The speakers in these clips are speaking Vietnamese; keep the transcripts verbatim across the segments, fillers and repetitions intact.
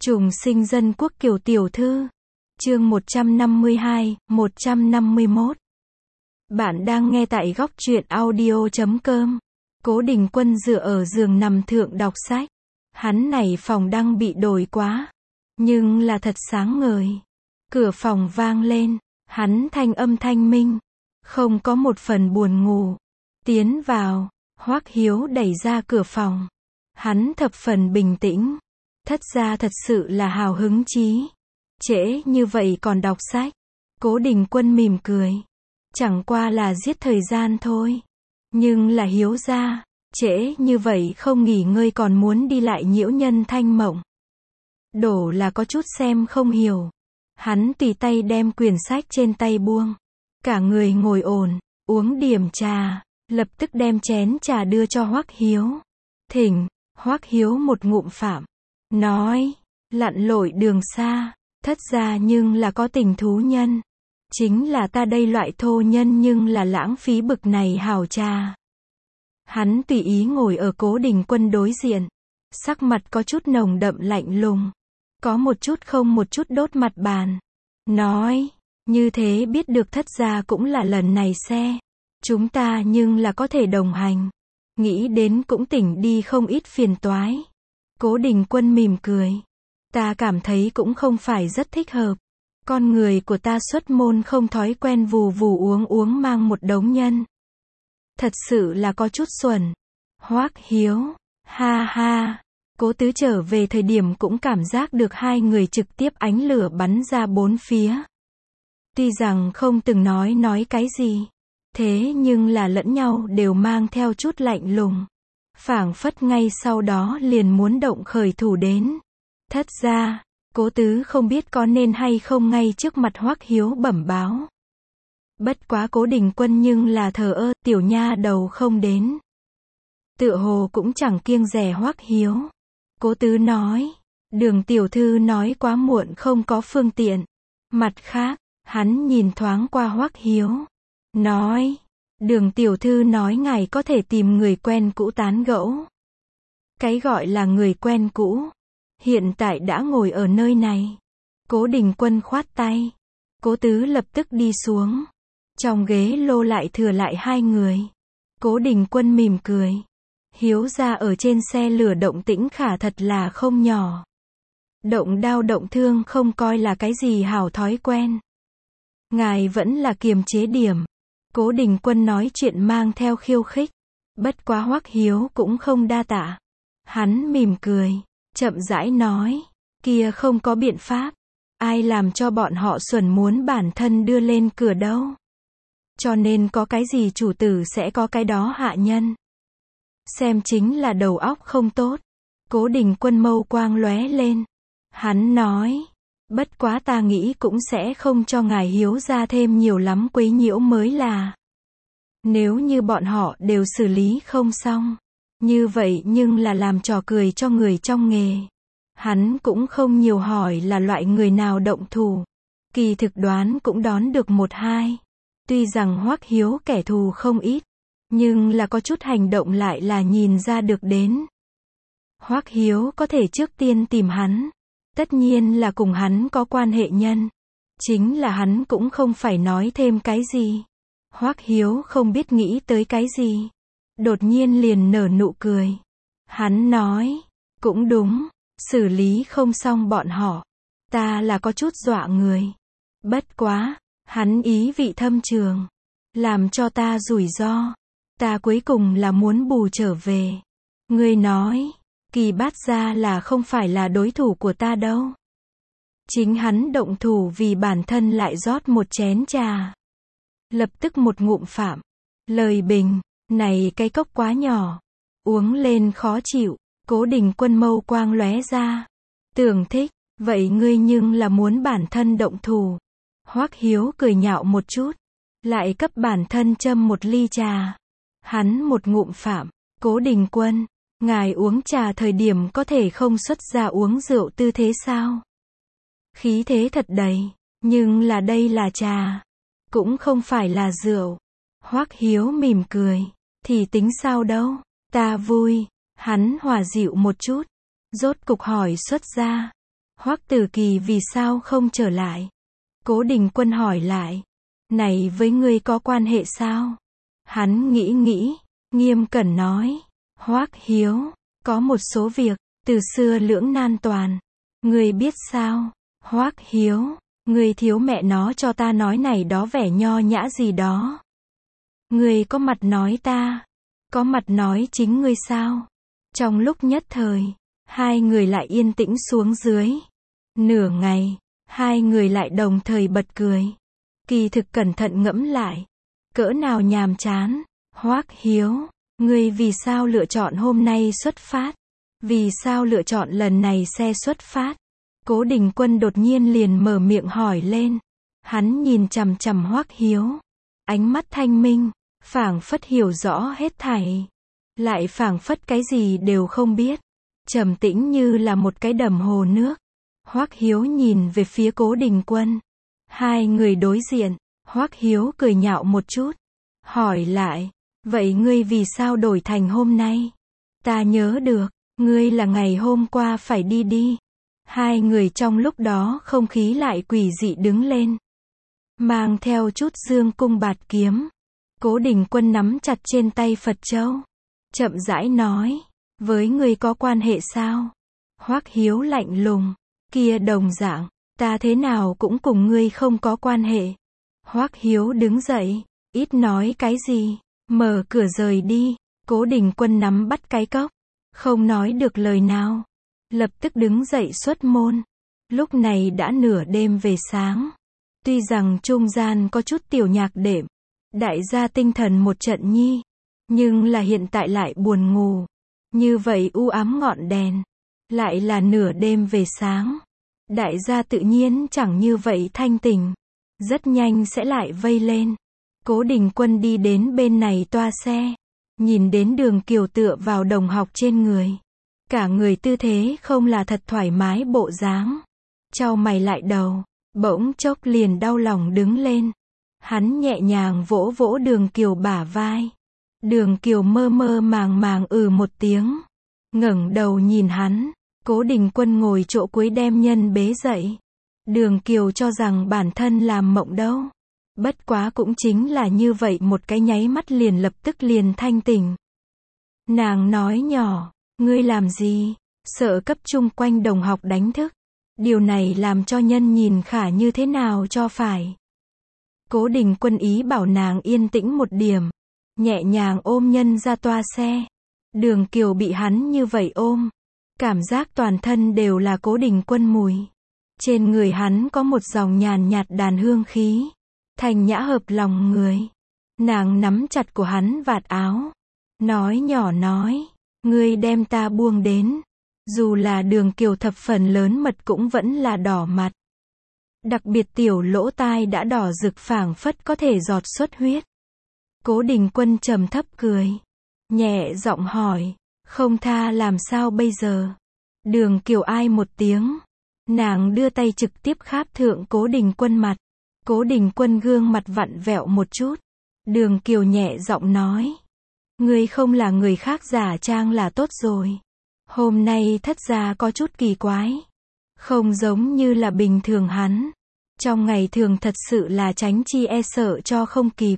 Trùng sinh dân quốc Kiều tiểu thư. Chương một trăm năm mươi hai, một trăm năm mươi mốt. Bạn đang nghe tại góc truyện audio chấm com. Cố Đình Quân dựa ở giường nằm thượng đọc sách. Hắn này phòng đang bị đổi quá, nhưng là thật sáng ngời. Cửa phòng vang lên, hắn thanh âm thanh minh, không có một phần buồn ngủ. Tiến vào, Hoắc Hiếu đẩy ra cửa phòng. Hắn thập phần bình tĩnh. Thất gia thật sự là hào hứng chí. Trễ như vậy còn đọc sách. Cố Đình Quân mỉm cười. Chẳng qua là giết thời gian thôi. Nhưng là Hiếu gia, trễ như vậy không nghỉ ngơi còn muốn đi lại nhiễu nhân thanh mộng. Đổ là có chút xem không hiểu. Hắn tùy tay đem quyển sách trên tay buông. Cả người ngồi ổn, uống điểm trà, lập tức đem chén trà đưa cho Hoắc Hiếu. Thỉnh. Hoắc Hiếu một ngụm phạm. Nói, lặn lội đường xa, thất gia nhưng là có tình thú nhân. Chính là ta đây loại thô nhân nhưng là lãng phí bực này hảo trà. Hắn tùy ý ngồi ở Cố Đình Quân đối diện. Sắc mặt có chút nồng đậm lạnh lùng. Có một chút không một chút đốt mặt bàn. Nói, như thế biết được thất gia cũng là lần này xe. Chúng ta nhưng là có thể đồng hành. Nghĩ đến cũng tỉnh đi không ít phiền toái. Cố Đình Quân mỉm cười. Ta cảm thấy cũng không phải rất thích hợp. Con người của ta xuất môn không thói quen vù vù uống uống mang một đống nhân. Thật sự là có chút xuẩn. Hoắc Hiếu, ha ha. Cố Tứ trở về thời điểm cũng cảm giác được hai người trực tiếp ánh lửa bắn ra bốn phía. Tuy rằng không từng nói nói cái gì. Thế nhưng là lẫn nhau đều mang theo chút lạnh lùng. Phảng phất ngay sau đó liền muốn động khởi thủ đến. Thất gia, Cố Tứ không biết có nên hay không ngay trước mặt Hoắc Hiếu bẩm báo. Bất quá Cố Đình Quân nhưng là thờ ơ, tiểu nha đầu không đến. Tựa hồ cũng chẳng kiêng dè Hoắc Hiếu. Cố Tứ nói, Đường tiểu thư nói quá muộn không có phương tiện. Mặt khác, hắn nhìn thoáng qua Hoắc Hiếu. Nói, Đường tiểu thư nói ngài có thể tìm người quen cũ tán gẫu. Cái gọi là người quen cũ, hiện tại đã ngồi ở nơi này. Cố Đình Quân khoát tay. Cố Tứ lập tức đi xuống. Trong ghế lô lại thừa lại hai người. Cố Đình Quân mỉm cười. Hiếu gia ở trên xe lửa động tĩnh khả thật là không nhỏ. Động đau động thương không coi là cái gì hảo thói quen. Ngài vẫn là kiềm chế điểm. Cố Đình Quân nói chuyện mang theo khiêu khích. Bất quá Hoắc Hiếu cũng không đa tạ. Hắn mỉm cười, chậm rãi nói, kia không có biện pháp. Ai làm cho bọn họ xuẩn muốn bản thân đưa lên cửa đâu. Cho nên có cái gì chủ tử sẽ có cái đó hạ nhân. Xem chính là đầu óc không tốt. Cố Đình Quân mâu quang lóe lên. Hắn nói, bất quá ta nghĩ cũng sẽ không cho ngài Hiếu ra thêm nhiều lắm quấy nhiễu mới là. Nếu như bọn họ đều xử lý không xong, như vậy nhưng là làm trò cười cho người trong nghề. Hắn cũng không nhiều hỏi là loại người nào động thủ. Kỳ thực đoán cũng đón được một hai. Tuy rằng Hoắc Hiếu kẻ thù không ít, nhưng là có chút hành động lại là nhìn ra được đến. Hoắc Hiếu có thể trước tiên tìm hắn. Tất nhiên là cùng hắn có quan hệ nhân. Chính là hắn cũng không phải nói thêm cái gì. Hoắc Hiếu không biết nghĩ tới cái gì. Đột nhiên liền nở nụ cười. Hắn nói, cũng đúng, xử lý không xong bọn họ. Ta là có chút dọa người. Bất quá, hắn ý vị thâm trường. Làm cho ta rủi ro. Ta cuối cùng là muốn bù trở về. Ngươi nói, Kỳ Bát gia là không phải là đối thủ của ta đâu. Chính hắn động thủ vì bản thân lại rót một chén trà. Lập tức một ngụm phạm. Lời bình, này cái cốc quá nhỏ. Uống lên khó chịu. Cố Đình Quân mâu quang lóe ra. Tưởng thích, vậy ngươi nhưng là muốn bản thân động thủ. Hoắc Hiếu cười nhạo một chút. Lại cấp bản thân châm một ly trà. Hắn một ngụm phạm. Cố Đình Quân, ngài uống trà thời điểm có thể không xuất ra uống rượu tư thế sao? Khí thế thật đầy. Nhưng là đây là trà. Cũng không phải là rượu. Hoắc Hiếu mỉm cười. Thì tính sao đâu. Ta vui. Hắn hòa dịu một chút. Rốt cục hỏi xuất ra. Hoắc Tử Kỳ vì sao không trở lại? Cố Đình Quân hỏi lại. Này với ngươi có quan hệ sao? Hắn nghĩ nghĩ, nghiêm cẩn nói. Hoắc Hiếu, có một số việc, từ xưa lưỡng nan toàn. Ngươi biết sao? Hoắc Hiếu, ngươi thiếu mẹ nó cho ta nói này đó vẻ nho nhã gì đó. Ngươi có mặt nói ta, có mặt nói chính ngươi sao? Trong lúc nhất thời, hai người lại yên tĩnh xuống dưới. Nửa ngày, hai người lại đồng thời bật cười. Kỳ thực cẩn thận ngẫm lại, cỡ nào nhàm chán. Hoắc Hiếu, ngươi vì sao lựa chọn hôm nay xuất phát? Vì sao lựa chọn lần này xe xuất phát? Cố Đình Quân đột nhiên liền mở miệng hỏi lên. Hắn nhìn chằm chằm Hoắc Hiếu, ánh mắt thanh minh, phảng phất hiểu rõ hết thảy, lại phảng phất cái gì đều không biết, trầm tĩnh như là một cái đầm hồ nước. Hoắc Hiếu nhìn về phía Cố Đình Quân. Hai người đối diện, Hoắc Hiếu cười nhạo một chút, hỏi lại, vậy ngươi vì sao đổi thành hôm nay? Ta nhớ được, ngươi là ngày hôm qua phải đi đi. Hai người trong lúc đó không khí lại quỷ dị đứng lên, mang theo chút dương cung bạt kiếm. Cố Đình Quân nắm chặt trên tay Phật châu, chậm rãi nói, với ngươi có quan hệ sao? Hoắc Hiếu lạnh lùng, kia đồng dạng, ta thế nào cũng cùng ngươi không có quan hệ. Hoắc Hiếu đứng dậy, ít nói cái gì, mở cửa rời đi. Cố Đình Quân nắm bắt cái cốc, không nói được lời nào, lập tức đứng dậy xuất môn. Lúc này đã nửa đêm về sáng, tuy rằng trung gian có chút tiểu nhạc đệm, đại gia tinh thần một trận nhi, nhưng là hiện tại lại buồn ngủ. Như vậy u ám ngọn đèn, lại là nửa đêm về sáng, đại gia tự nhiên chẳng như vậy thanh tỉnh, rất nhanh sẽ lại vây lên. Cố Đình Quân đi đến bên này toa xe, nhìn đến Đường Kiều tựa vào đồng học trên người, cả người tư thế không là thật thoải mái bộ dáng, chau mày lại đầu, bỗng chốc liền đau lòng đứng lên. Hắn nhẹ nhàng vỗ vỗ Đường Kiều bả vai. Đường Kiều mơ mơ màng màng ừ một tiếng, ngẩng đầu nhìn hắn. Cố Đình Quân ngồi chỗ cuối đem nhân bế dậy. Đường Kiều cho rằng bản thân làm mộng đâu. Bất quá cũng chính là như vậy một cái nháy mắt liền lập tức liền thanh tỉnh. Nàng nói nhỏ, ngươi làm gì? Sợ cấp chung quanh đồng học đánh thức. Điều này làm cho nhân nhìn khả như thế nào cho phải. Cố Đình Quân ý bảo nàng yên tĩnh một điểm, nhẹ nhàng ôm nhân ra toa xe. Đường Kiều bị hắn như vậy ôm, cảm giác toàn thân đều là Cố Đình Quân mùi. Trên người hắn có một dòng nhàn nhạt đàn hương khí, thanh nhã hợp lòng người. Nàng nắm chặt của hắn vạt áo, nói nhỏ nói, ngươi đem ta buông đến. Dù là Đường Kiều thập phần lớn mật cũng vẫn là đỏ mặt. Đặc biệt tiểu lỗ tai đã đỏ rực phảng phất có thể giọt xuất huyết. Cố Đình Quân trầm thấp cười, nhẹ giọng hỏi, không tha làm sao bây giờ? Đường Kiều ai một tiếng, nàng đưa tay trực tiếp kháp thượng Cố Đình Quân mặt. Cố Đình Quân gương mặt vặn vẹo một chút. Đường Kiều nhẹ giọng nói, ngươi không là người khác giả trang là tốt rồi. Hôm nay thất gia có chút kỳ quái, không giống như là bình thường hắn. Trong ngày thường thật sự là tránh chi e sợ cho không kịp.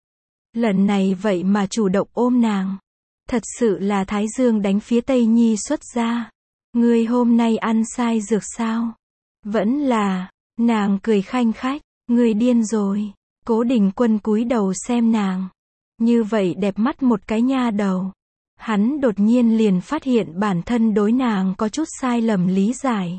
Lần này vậy mà chủ động ôm nàng, thật sự là Thái Dương đánh phía Tây Nhi xuất ra. Ngươi hôm nay ăn sai dược sao? Vẫn là, nàng cười khanh khách, ngươi điên rồi. Cố Đình Quân cúi đầu xem nàng, như vậy đẹp mắt một cái nha đầu. Hắn đột nhiên liền phát hiện bản thân đối nàng có chút sai lầm lý giải.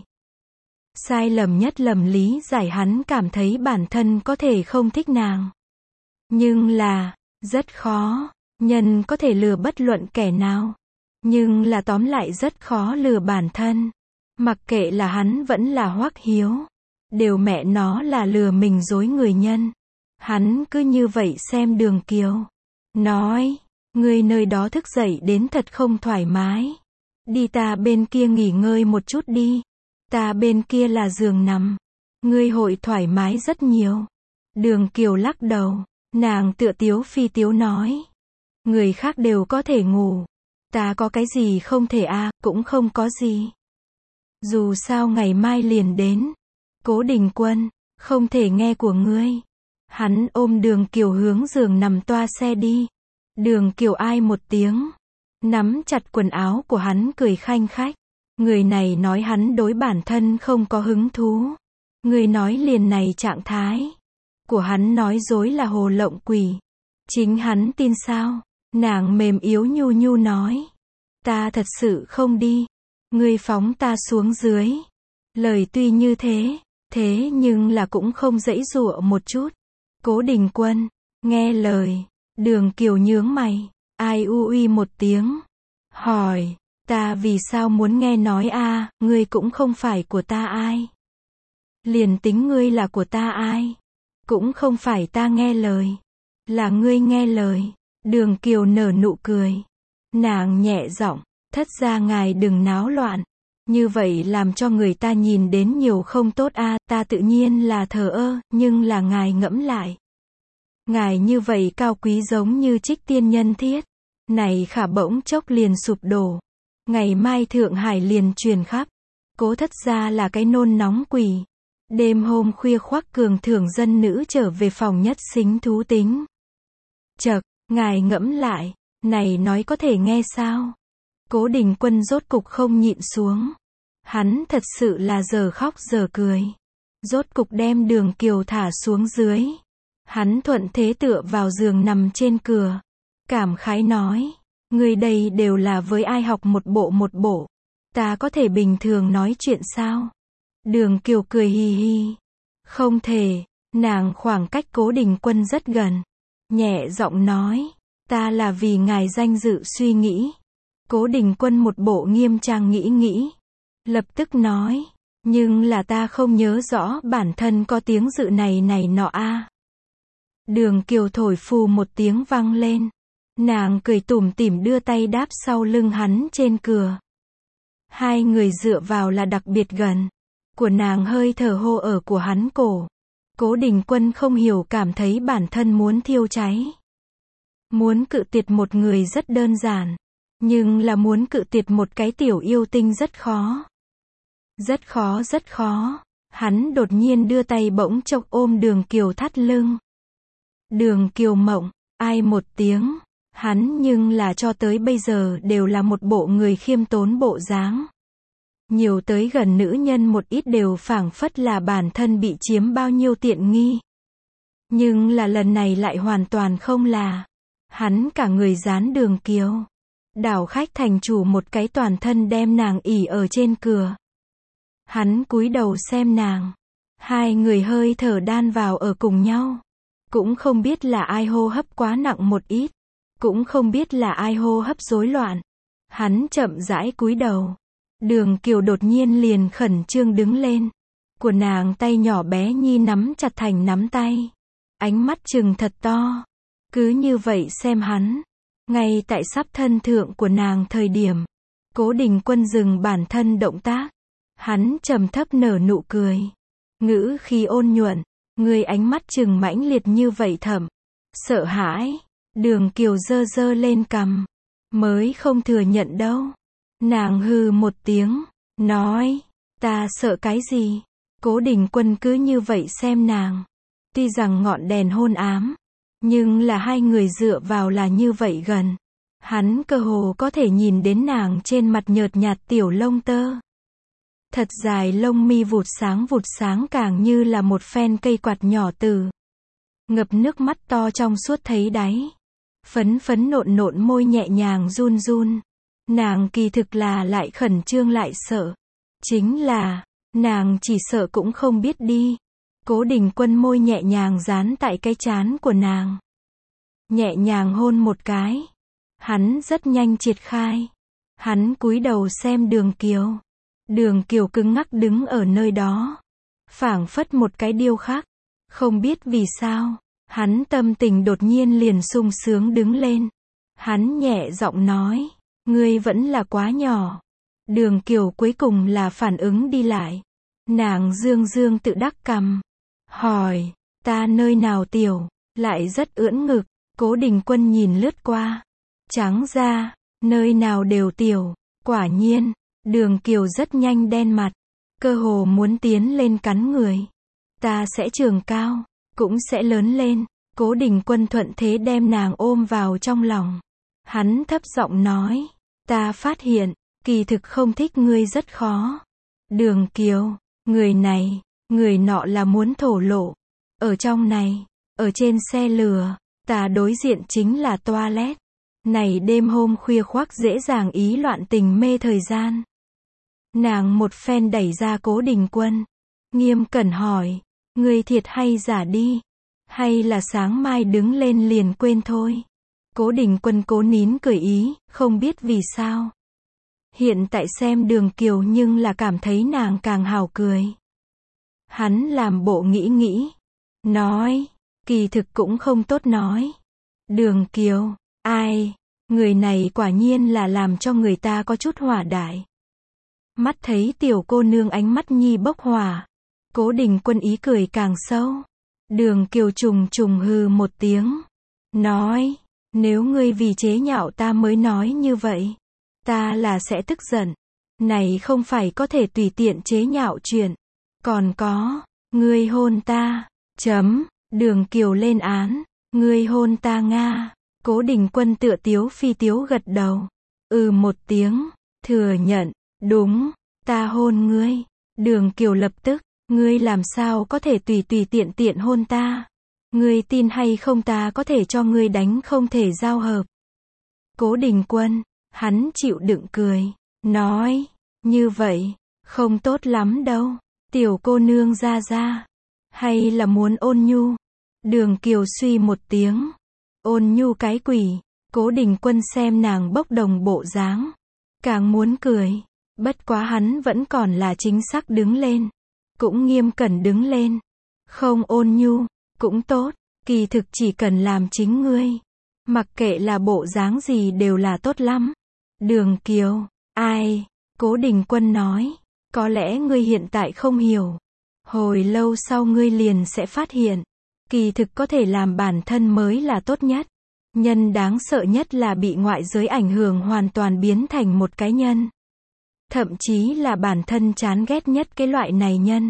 Sai lầm nhất lầm lý giải hắn cảm thấy bản thân có thể không thích nàng. Nhưng là, rất khó, nhân có thể lừa bất luận kẻ nào. Nhưng là tóm lại rất khó lừa bản thân. Mặc kệ là hắn vẫn là Hoắc Hiếu, đều mẹ nó là lừa mình dối người nhân. Hắn cứ như vậy xem Đường Kiều, nói, ngươi nơi đó thức dậy đến thật không thoải mái. Đi ta bên kia nghỉ ngơi một chút đi. Ta bên kia là giường nằm. Ngươi hội thoải mái rất nhiều. Đường Kiều lắc đầu, nàng tựa tiếu phi tiếu nói. Người khác đều có thể ngủ. Ta có cái gì không thể a à, cũng không có gì. Dù sao ngày mai liền đến. Cố Đình Quân, không thể nghe của ngươi. Hắn ôm Đường Kiều hướng giường nằm toa xe đi. Đường Kiều ai một tiếng, nắm chặt quần áo của hắn cười khanh khách. Người này nói hắn đối bản thân không có hứng thú. Người nói liền này trạng thái của hắn nói dối là hồ lộng quỷ. Chính hắn tin sao? Nàng mềm yếu nhu nhu nói. Ta thật sự không đi. Ngươi phóng ta xuống dưới. Lời tuy như thế, thế nhưng là cũng không dãy dụa một chút. Cố Đình Quân, nghe lời. Đường Kiều nhướng mày, ai u uy một tiếng. Hỏi, ta vì sao muốn nghe nói a, ngươi cũng không phải của ta ai. Liền tính ngươi là của ta ai, cũng không phải ta nghe lời. Là ngươi nghe lời. Đường Kiều nở nụ cười. Nàng nhẹ giọng, thất gia ngài đừng náo loạn. Như vậy làm cho người ta nhìn đến nhiều không tốt a, ta tự nhiên là thờ ơ, nhưng là ngài ngẫm lại. Ngài như vậy cao quý giống như trích tiên nhân thiết. Này khả bỗng chốc liền sụp đổ. Ngày mai Thượng Hải liền truyền khắp. Cố thất gia là cái nôn nóng quỷ. Đêm hôm khuya khoác cường thưởng dân nữ trở về phòng nhất xính thú tính. Chậc, ngài ngẫm lại, này nói có thể nghe sao? Cố Đình Quân rốt cục không nhịn xuống. Hắn thật sự là giờ khóc giờ cười. Rốt cục đem Đường Kiều thả xuống dưới. Hắn thuận thế tựa vào giường nằm trên cửa. Cảm khái nói, người đây đều là với ai học một bộ một bộ. Ta có thể bình thường nói chuyện sao? Đường Kiều cười hì hì. Không thể, nàng khoảng cách Cố Đình Quân rất gần. Nhẹ giọng nói, ta là vì ngài danh dự suy nghĩ. Cố Đình Quân một bộ nghiêm trang nghĩ nghĩ. Lập tức nói, nhưng là ta không nhớ rõ bản thân có tiếng dự này này nọ a. Đường Kiều thổi phù một tiếng vang lên. Nàng cười tủm tỉm đưa tay đáp sau lưng hắn trên cửa. Hai người dựa vào là đặc biệt gần. Của nàng hơi thở hô ở của hắn cổ. Cố Đình Quân không hiểu cảm thấy bản thân muốn thiêu cháy. Muốn cự tuyệt một người rất đơn giản. Nhưng là muốn cự tuyệt một cái tiểu yêu tinh rất khó. Rất khó rất khó. Hắn đột nhiên đưa tay bỗng chốc ôm Đường Kiều thắt lưng. Đường Kiều mộng, ai một tiếng. Hắn nhưng là cho tới bây giờ đều là một bộ người khiêm tốn bộ dáng. Nhiều tới gần nữ nhân một ít đều phảng phất là bản thân bị chiếm bao nhiêu tiện nghi. Nhưng là lần này lại hoàn toàn không là. Hắn cả người dán Đường Kiều. Đảo khách thành chủ một cái toàn thân đem nàng ỉ ở trên cửa. Hắn cúi đầu xem nàng. Hai người hơi thở đan vào ở cùng nhau. Cũng không biết là ai hô hấp quá nặng một ít. Cũng không biết là ai hô hấp rối loạn. Hắn chậm rãi cúi đầu. Đường Kiều đột nhiên liền khẩn trương đứng lên. Của nàng tay nhỏ bé nhi nắm chặt thành nắm tay. Ánh mắt trừng thật to. Cứ như vậy xem hắn. Ngay tại sắp thân thượng của nàng thời điểm. Cố Đình Quân dừng bản thân động tác. Hắn trầm thấp nở nụ cười. Ngữ khí ôn nhuận. Người ánh mắt trừng mãnh liệt như vậy thầm. Sợ hãi. Đường Kiều giơ giơ lên cằm. Mới không thừa nhận đâu. Nàng hừ một tiếng. Nói. Ta sợ cái gì? Cố Đình Quân cứ như vậy xem nàng. Tuy rằng ngọn đèn hôn ám. Nhưng là hai người dựa vào là như vậy gần. Hắn cơ hồ có thể nhìn đến nàng trên mặt nhợt nhạt tiểu lông tơ. Thật dài lông mi vụt sáng vụt sáng càng như là một phen cây quạt nhỏ từ. Ngập nước mắt to trong suốt thấy đáy. Phấn phấn nộn nộn môi nhẹ nhàng run run. Nàng kỳ thực là lại khẩn trương lại sợ. Chính là, nàng chỉ sợ cũng không biết đi. Cố Đình Quân môi nhẹ nhàng dán tại cái trán của nàng. Nhẹ nhàng hôn một cái. Hắn rất nhanh triệt khai. Hắn cúi đầu xem Đường Kiều. Đường Kiều cứng ngắc đứng ở nơi đó. Phảng phất một cái điêu khắc. Không biết vì sao, hắn tâm tình đột nhiên liền sung sướng đứng lên. Hắn nhẹ giọng nói, ngươi vẫn là quá nhỏ. Đường Kiều cuối cùng là phản ứng đi lại. Nàng dương dương tự đắc cằm. Hỏi, ta nơi nào tiểu, lại rất ưỡn ngực. Cố Đình Quân nhìn lướt qua. Trắng ra, nơi nào đều tiểu. Quả nhiên, Đường Kiều rất nhanh đen mặt, cơ hồ muốn tiến lên cắn người. Ta sẽ trường cao, cũng sẽ lớn lên. Cố Đình Quân thuận thế đem nàng ôm vào trong lòng. Hắn thấp giọng nói, ta phát hiện, kỳ thực không thích ngươi rất khó. Đường Kiều, người này, người nọ là muốn thổ lộ. Ở trong này, ở trên xe lửa, ta đối diện chính là toilet. Này đêm hôm khuya khoác dễ dàng ý loạn tình mê thời gian. Nàng một phen đẩy ra Cố Đình Quân. Nghiêm cẩn hỏi, ngươi thiệt hay giả đi? Hay là sáng mai đứng lên liền quên thôi? Cố Đình Quân cố nín cười ý, không biết vì sao. Hiện tại xem Đường Kiều nhưng là cảm thấy nàng càng hào cười. Hắn làm bộ nghĩ nghĩ. Nói, kỳ thực cũng không tốt nói. Đường Kiều, ai? Người này quả nhiên là làm cho người ta có chút hỏa đại. Mắt thấy tiểu cô nương ánh mắt nhi bốc hỏa. Cố Đình Quân ý cười càng sâu. Đường Kiều trùng trùng hừ một tiếng. Nói, nếu ngươi vì chế nhạo ta mới nói như vậy, ta là sẽ tức giận. Này không phải có thể tùy tiện chế nhạo chuyện. Còn có, ngươi hôn ta, chấm, Đường Kiều lên án, ngươi hôn ta Nga. Cố Đình Quân tựa tiếu phi tiếu gật đầu. Ừ một tiếng, thừa nhận, đúng, ta hôn ngươi. Đường Kiều lập tức, ngươi làm sao có thể tùy tùy tiện tiện hôn ta? Ngươi tin hay không ta có thể cho ngươi đánh không thể giao hợp. Cố Đình Quân, hắn chịu đựng cười, nói, như vậy, không tốt lắm đâu. Tiểu cô nương ra ra, hay là muốn ôn nhu? Đường Kiều suy một tiếng, ôn nhu cái quỷ. Cố Đình Quân xem nàng bốc đồng bộ dáng, càng muốn cười. Bất quá hắn vẫn còn là chính xác đứng lên, cũng nghiêm cẩn đứng lên. Không ôn nhu, cũng tốt, kỳ thực chỉ cần làm chính ngươi. Mặc kệ là bộ dáng gì đều là tốt lắm. Đường Kiều, ai? Cố Đình Quân nói, có lẽ ngươi hiện tại không hiểu. Hồi lâu sau ngươi liền sẽ phát hiện, kỳ thực có thể làm bản thân mới là tốt nhất. Nhân đáng sợ nhất là bị ngoại giới ảnh hưởng hoàn toàn biến thành một cái nhân. Thậm chí là bản thân chán ghét nhất cái loại này nhân.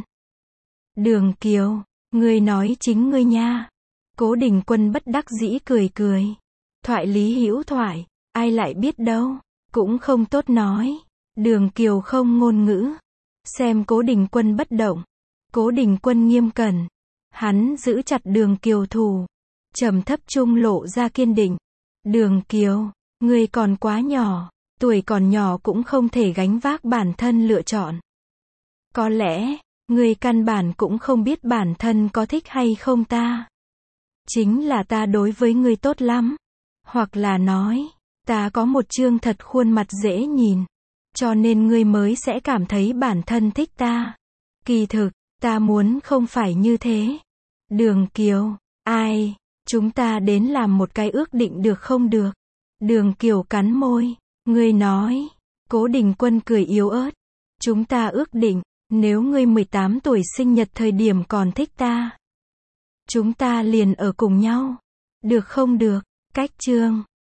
Đường Kiều, ngươi nói chính ngươi nha. Cố Đình Quân bất đắc dĩ cười cười. Thoại lý hữu thoại, ai lại biết đâu, cũng không tốt nói. Đường Kiều không ngôn ngữ. Xem Cố Đình Quân bất động. Cố Đình Quân nghiêm cẩn. Hắn giữ chặt Đường Kiều thủ. Trầm thấp trung lộ ra kiên định. Đường Kiều, ngươi còn quá nhỏ. Tuổi còn nhỏ cũng không thể gánh vác bản thân lựa chọn. Có lẽ, ngươi căn bản cũng không biết bản thân có thích hay không ta. Chính là ta đối với ngươi tốt lắm. Hoặc là nói, ta có một trương thật khuôn mặt dễ nhìn. Cho nên ngươi mới sẽ cảm thấy bản thân thích ta. Kỳ thực, ta muốn không phải như thế. Đường Kiều, ai? Chúng ta đến làm một cái ước định được không được? Đường Kiều cắn môi. Ngươi nói. Cố Đình Quân cười yếu ớt. Chúng ta ước định, nếu ngươi mười tám tuổi sinh nhật thời điểm còn thích ta, chúng ta liền ở cùng nhau. Được không được? Cách chương